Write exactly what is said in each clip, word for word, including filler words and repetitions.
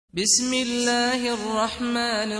بسم الله الرحمن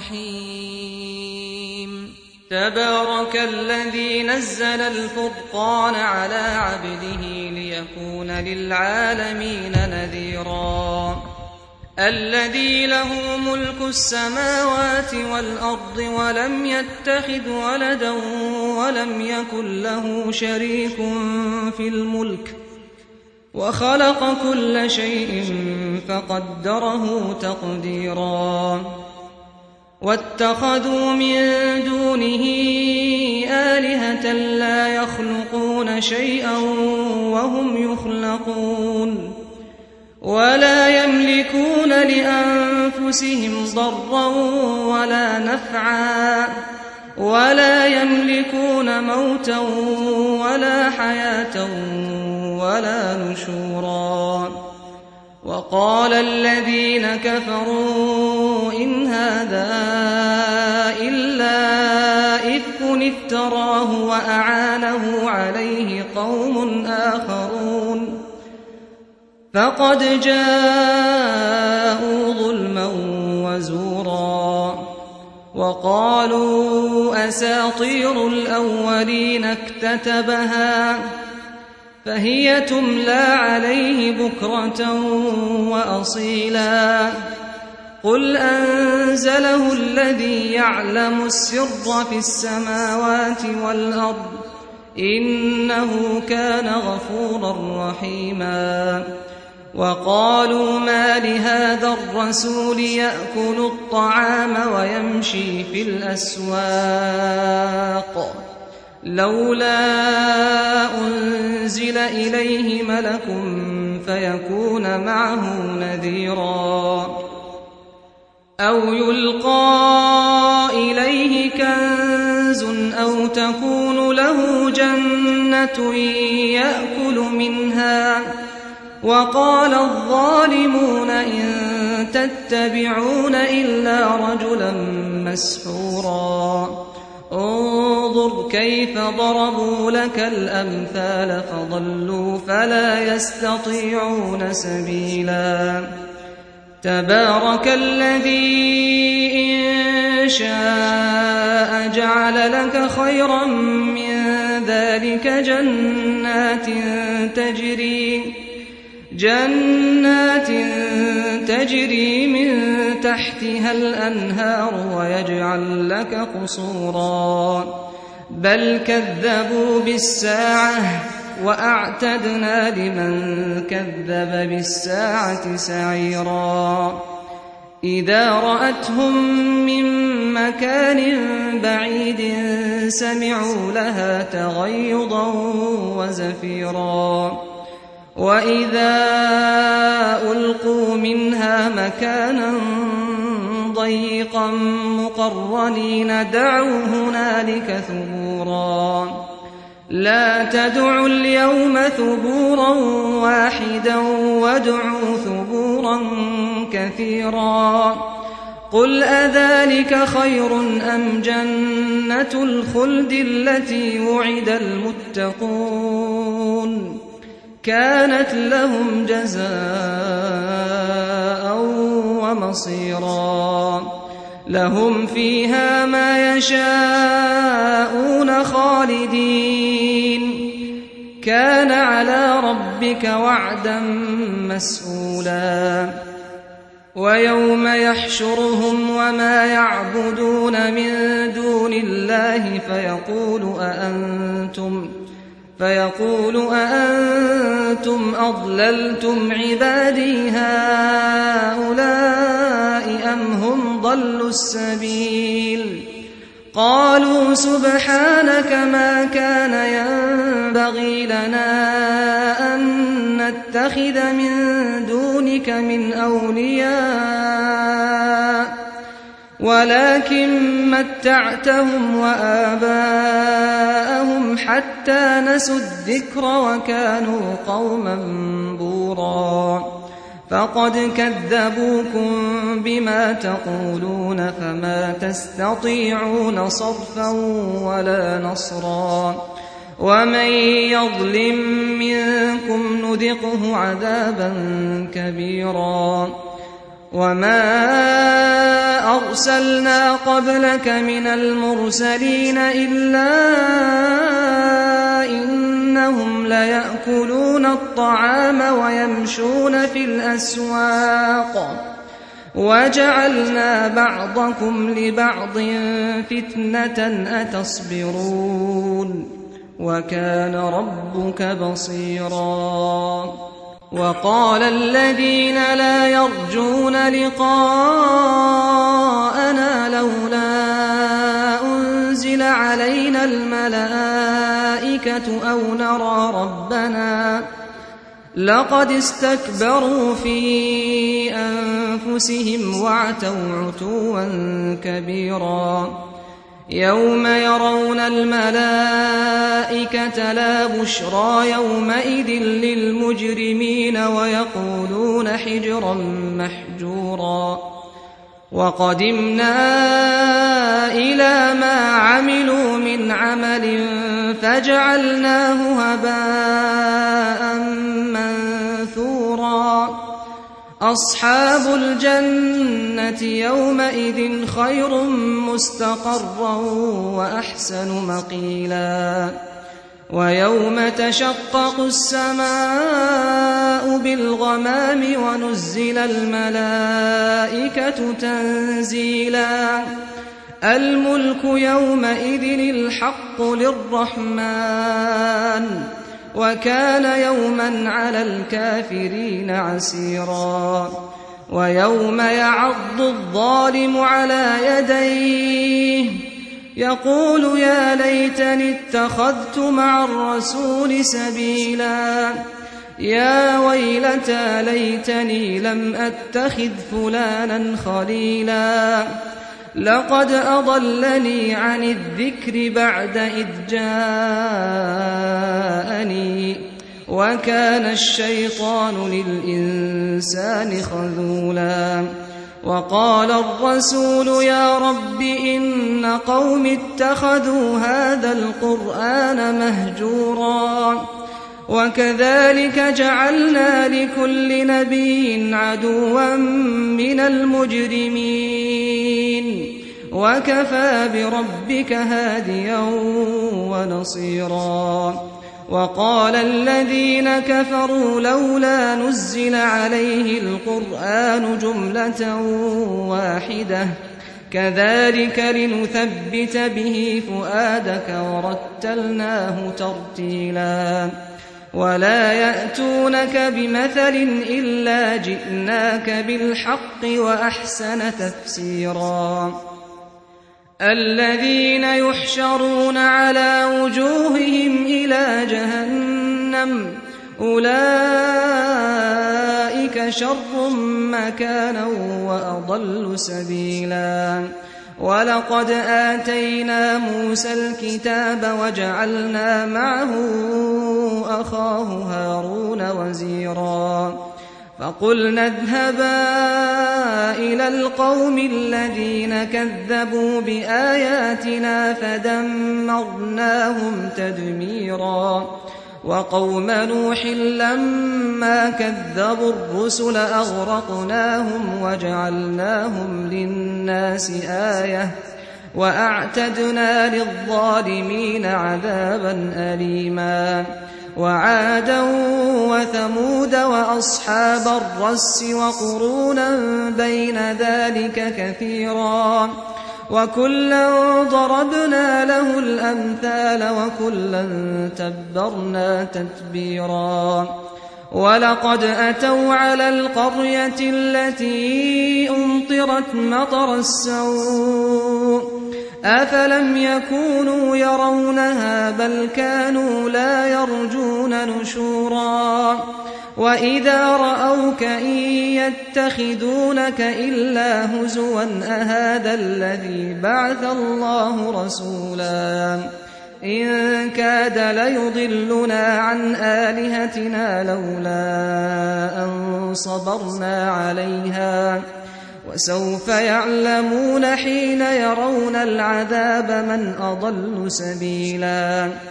الرحيم تبارك الذي نزل الفرقان على عبده ليكون للعالمين نذيرا الذي له ملك السماوات والأرض ولم يتخذ ولدا ولم يكن له شريك في الملك وخلق كل شيء فقدره تقديرا واتخذوا من دونه آلهة لا يخلقون شيئا وهم يخلقون ولا يملكون لأنفسهم ضرا ولا نفعا ولا يملكون موتا ولا حياة ولا نشورا وقال الذين كفروا إن هذا إلا إفك افتراه وأعانه عليه قوم آخرون فقد جاءوا ظلما وزورا وقالوا أساطير الأولين اكتتبها فهي تملى عليه بكرة وأصيلا قل أنزله الذي يعلم السر في السماوات والأرض إنه كان غفورا رحيما وقالوا ما لهذا الرسول يأكل الطعام ويمشي في الأسواق لولا أنزل إليه ملك فيكون معه نذيرا أو يلقى إليه كنز أو تكون له جنة يأكل منها وقال الظالمون إن تتبعون إلا رجلا مسحورا انظر كيف ضربوا لك الأمثال فضلوا فلا يستطيعون سبيلا تبارك الذي إن شاء جعل لك خيرا من ذلك جنات تجري جنات تجري من تحتها الأنهار ويجعل لك قصورا بل كذبوا بالساعة وأعتدنا لمن كذب بالساعة سعيرا إذا رأتهم من مكان بعيد سمعوا لها تغيظا وزفيرا وإذا ألقوا منها مكانا ضيقا مقرنين دعوا هنالك ثبورا لا تدعوا اليوم ثبورا واحدا وادعوا ثبورا كثيرا قل أذلك خير أم جنة الخلد التي وعد المتقون كانت لهم جزاء ومصيرا لهم فيها ما يشاءون خالدين كان على ربك وعدا مسئولا ويوم يحشرهم وما يعبدون من دون الله فيقول أأنتم فيقول أأنتم أضللتم عبادي هؤلاء أم هم ضلوا السبيل قالوا سبحانك ما كان ينبغي لنا أن نتخذ من دونك من أولياء ولكن متعتهم وآباءهم حتى نسوا الذكر وكانوا قوما بورا فقد كذبوكم بما تقولون فما تستطيعون صرفا ولا نصرا ومن يظلم منكم نذقه عذابا كبيرا وما أرسلنا قبلك من المرسلين إلا إنهم ليأكلون الطعام ويمشون في الأسواق وجعلنا بعضكم لبعض فتنة أتصبرون وكان ربك بصيرا وقال الذين لا يرجون لقاءنا لولا أنزل علينا الملائكة أو نرى ربنا لقد استكبروا في أنفسهم وعتوا عتوا كبيرا يوم يرون الملائكة لا بشرى يومئذ للمجرمين ويقولون حجرا محجورا وقدمنا إلى ما عملوا من عمل فجعلناه هباء منثورا أصحاب الجنة يومئذ خير مستقرا وأحسن مقيلا ويوم تشقق السماء بالغمام ونزل الملائكة تنزيلا الملك يومئذ الحق للرحمن وكان يوما على الكافرين عسيرا ويوم يعض الظالم على يديه يقول يا ليتني اتخذت مع الرسول سبيلا يا ويلتى ليتني لم أتخذ فلانا خليلا لقد أضلني عن الذكر بعد إذ جاءني وكان الشيطان للإنسان خذولا وقال الرسول يا رب إن قوم اتخذوا هذا القرآن مهجورا وكذلك جعلنا لكل نبي عدوا من المجرمين وكفى بربك هاديا ونصيرا وقال الذين كفروا لولا نزل عليه القرآن جملة واحدة كذلك لنثبت به فؤادك ورتلناه ترتيلا ولا يأتونك بمثل إلا جئناك بالحق وأحسن تفسيرا الذين يحشرون على وجوههم إلى جهنم أولئك شر مكانا وأضل سبيلا ولقد آتينا موسى الكتاب وجعلنا معه أخاه هارون وزيرا فقلنا اذهبا إلى القوم الذين كذبوا بآياتنا فدمرناهم تدميرا وقوم نوح لما كذبوا الرسل أغرقناهم وجعلناهم للناس آية وأعتدنا للظالمين عذابا أليما وعادا وثمود وأصحاب الرس وقرونا بين ذلك كثيرا وكلا ضربنا له الأمثال وكلا تبرنا تتبيرا ولقد أتوا على القرية التي أمطرت مطر السوء أفلم يكونوا يرونها بل كانوا لا يرجون نشورا وإذا رأوك إن يتخذونك إلا هزوا أهذا الذي بعث الله رسولا إن كاد ليضلنا عن آلهتنا لولا أن صبرنا عليها وسوف يعلمون حين يرون العذاب من أضل سبيلا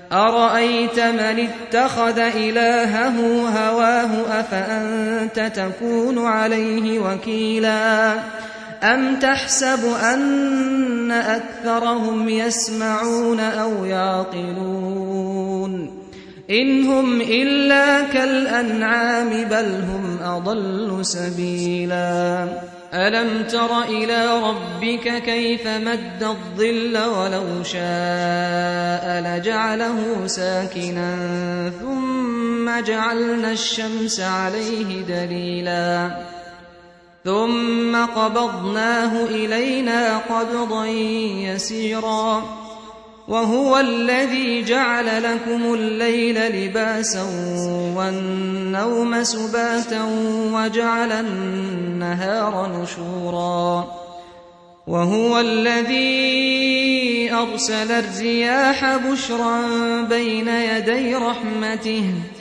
أرأيت من اتخذ إلهه هواه أفأنت تكون عليه وكيلا أم تحسب أن أكثرهم يسمعون أو يعقلون إن هم إلا كالأنعام بل هم أضل سبيلا ألم تر إلى ربك كيف مد الظل ولو شاء لجعله ساكنا ثم جعلنا الشمس عليه دليلا ثم قبضناه إلينا قبضا يسيرا وهو الذي جعل لكم الليل لباسا والنوم سباتا وجعل النهار نشورا وهو الذي أرسل الرياح بشرا بين يدي رحمته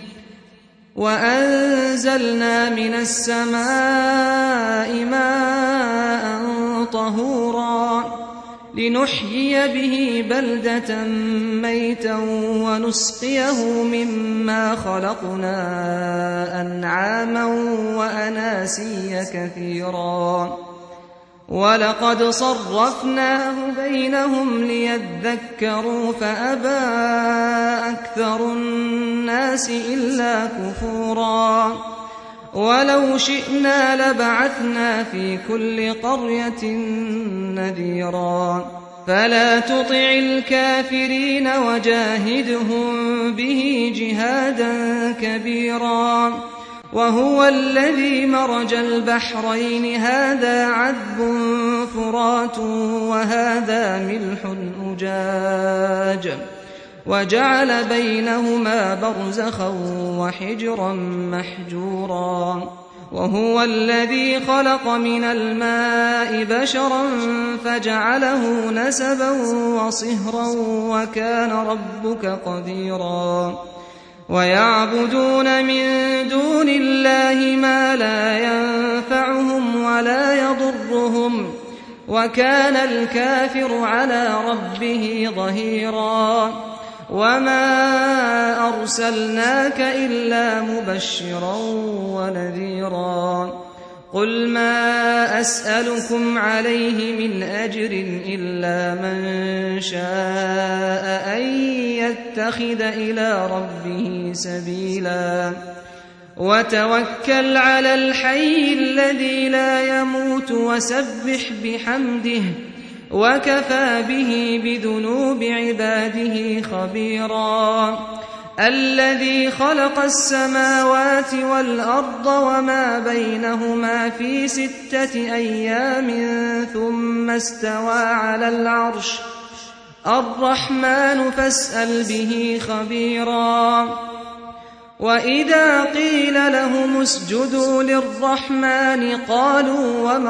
وأنزلنا من السماء ماء طهورا لنحيي به بلدة ميتا ونسقيه مما خلقنا أنعاما وأناسيا كثيرا ولقد صرفناه بينهم ليذكروا فأبى أكثر الناس إلا كفورا ولو شئنا لبعثنا في كل قرية نذيرا فلا تطع الكافرين وجاهدهم به جهادا كبيرا وهو الذي مرج البحرين هذا عذب فرات وهذا ملح أجاج وجعل بينهما برزخا وحجرا محجورا وهو الذي خلق من الماء بشرا فجعله نسبا وصهرا وكان ربك قديرا ويعبدون من دون الله ما لا ينفعهم ولا يضرهم وكان الكافر على ربه ظهيرا وما أرسلناك إلا مبشرا ونذيرا قل ما أسألكم عليه من أجر إلا من شاء أن يتخذ إلى ربه سبيلا وتوكل على الحي الذي لا يموت وسبح بحمده وكفى به بذنوب عباده خبيرا الذي خلق السماوات والأرض وما بينهما في ستة أيام ثم استوى على العرش الرحمن فاسأل به خبيرا وإذا قيل لهم اسجدوا للرحمن قالوا وما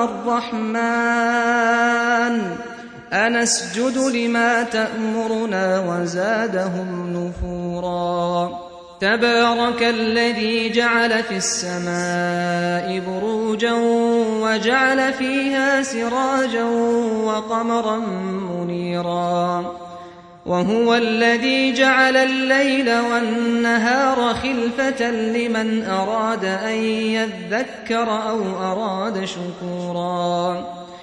الرحمن أنسجد لما تأمرنا وزادهم نفورا تبارك الذي جعل في السماء بروجا وجعل فيها سراجا وقمرا منيرا وهو الذي جعل الليل والنهار خلفة لمن أراد أن يذكر أو أراد شكورا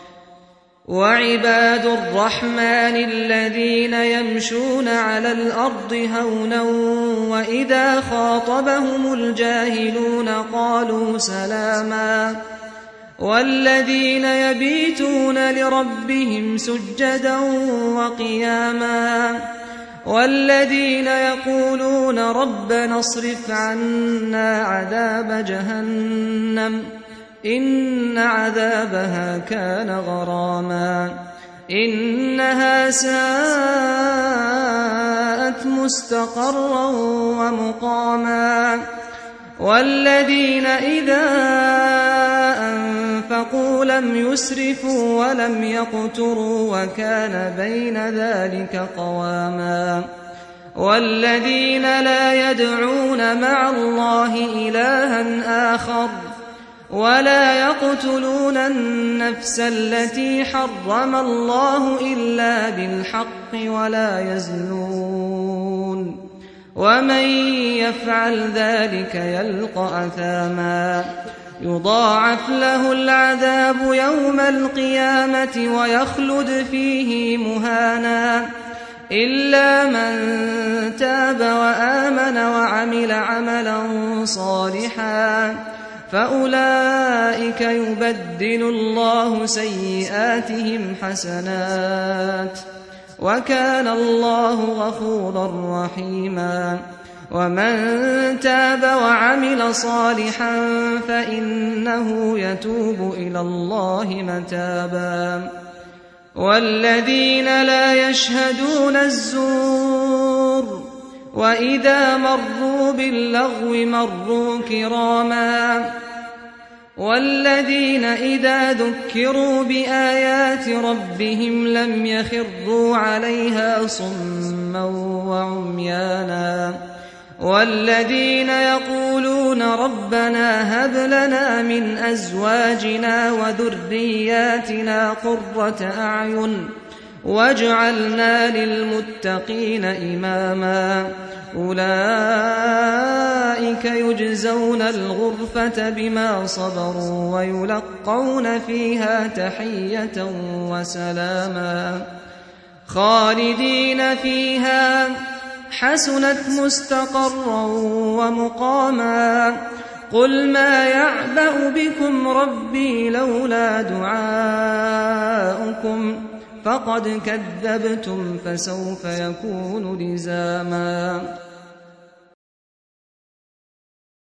وعباد الرحمن الذين يمشون على الأرض هونا وإذا خاطبهم الجاهلون قالوا سلاما والذين يبيتون لربهم سجدا وقياما والذين يقولون ربنا اصرف عنا عذاب جهنم إن عذابها كان غراما إنها ساءت مستقرا ومقاما والذين إذا أنفقوا لم يسرفوا ولم يقتروا وكان بين ذلك قواما والذين لا يدعون مع الله إلها آخر ولا يقتلون النفس التي حرم الله إلا بالحق ولا يزنون ومن يفعل ذلك يلقى أثاما يضاعف له العذاب يوم القيامة ويخلد فيه مهانا إلا من تاب وآمن وعمل عملا صالحا فأولئك يبدل الله سيئاتهم حسنات وكان الله غفورا رحيما ومن تاب وعمل صالحا فإنه يتوب إلى الله متابا والذين لا يشهدون الزور وإذا مروا باللغو مروا كراما والذين إذا ذكروا بآيات ربهم لم يخروا عليها صما وعميانا والذين يقولون ربنا هب لنا من أزواجنا وذرياتنا قرة أعين واجعلنا للمتقين إماما أولئك يجزون الغرفة بما صبروا ويلقون فيها تحية وسلاما خالدين فيها حسنت مستقرا ومقاما قل ما يعبأ بكم ربي لولا دعاؤكم فقد كذبتم فسوف يكون لزاما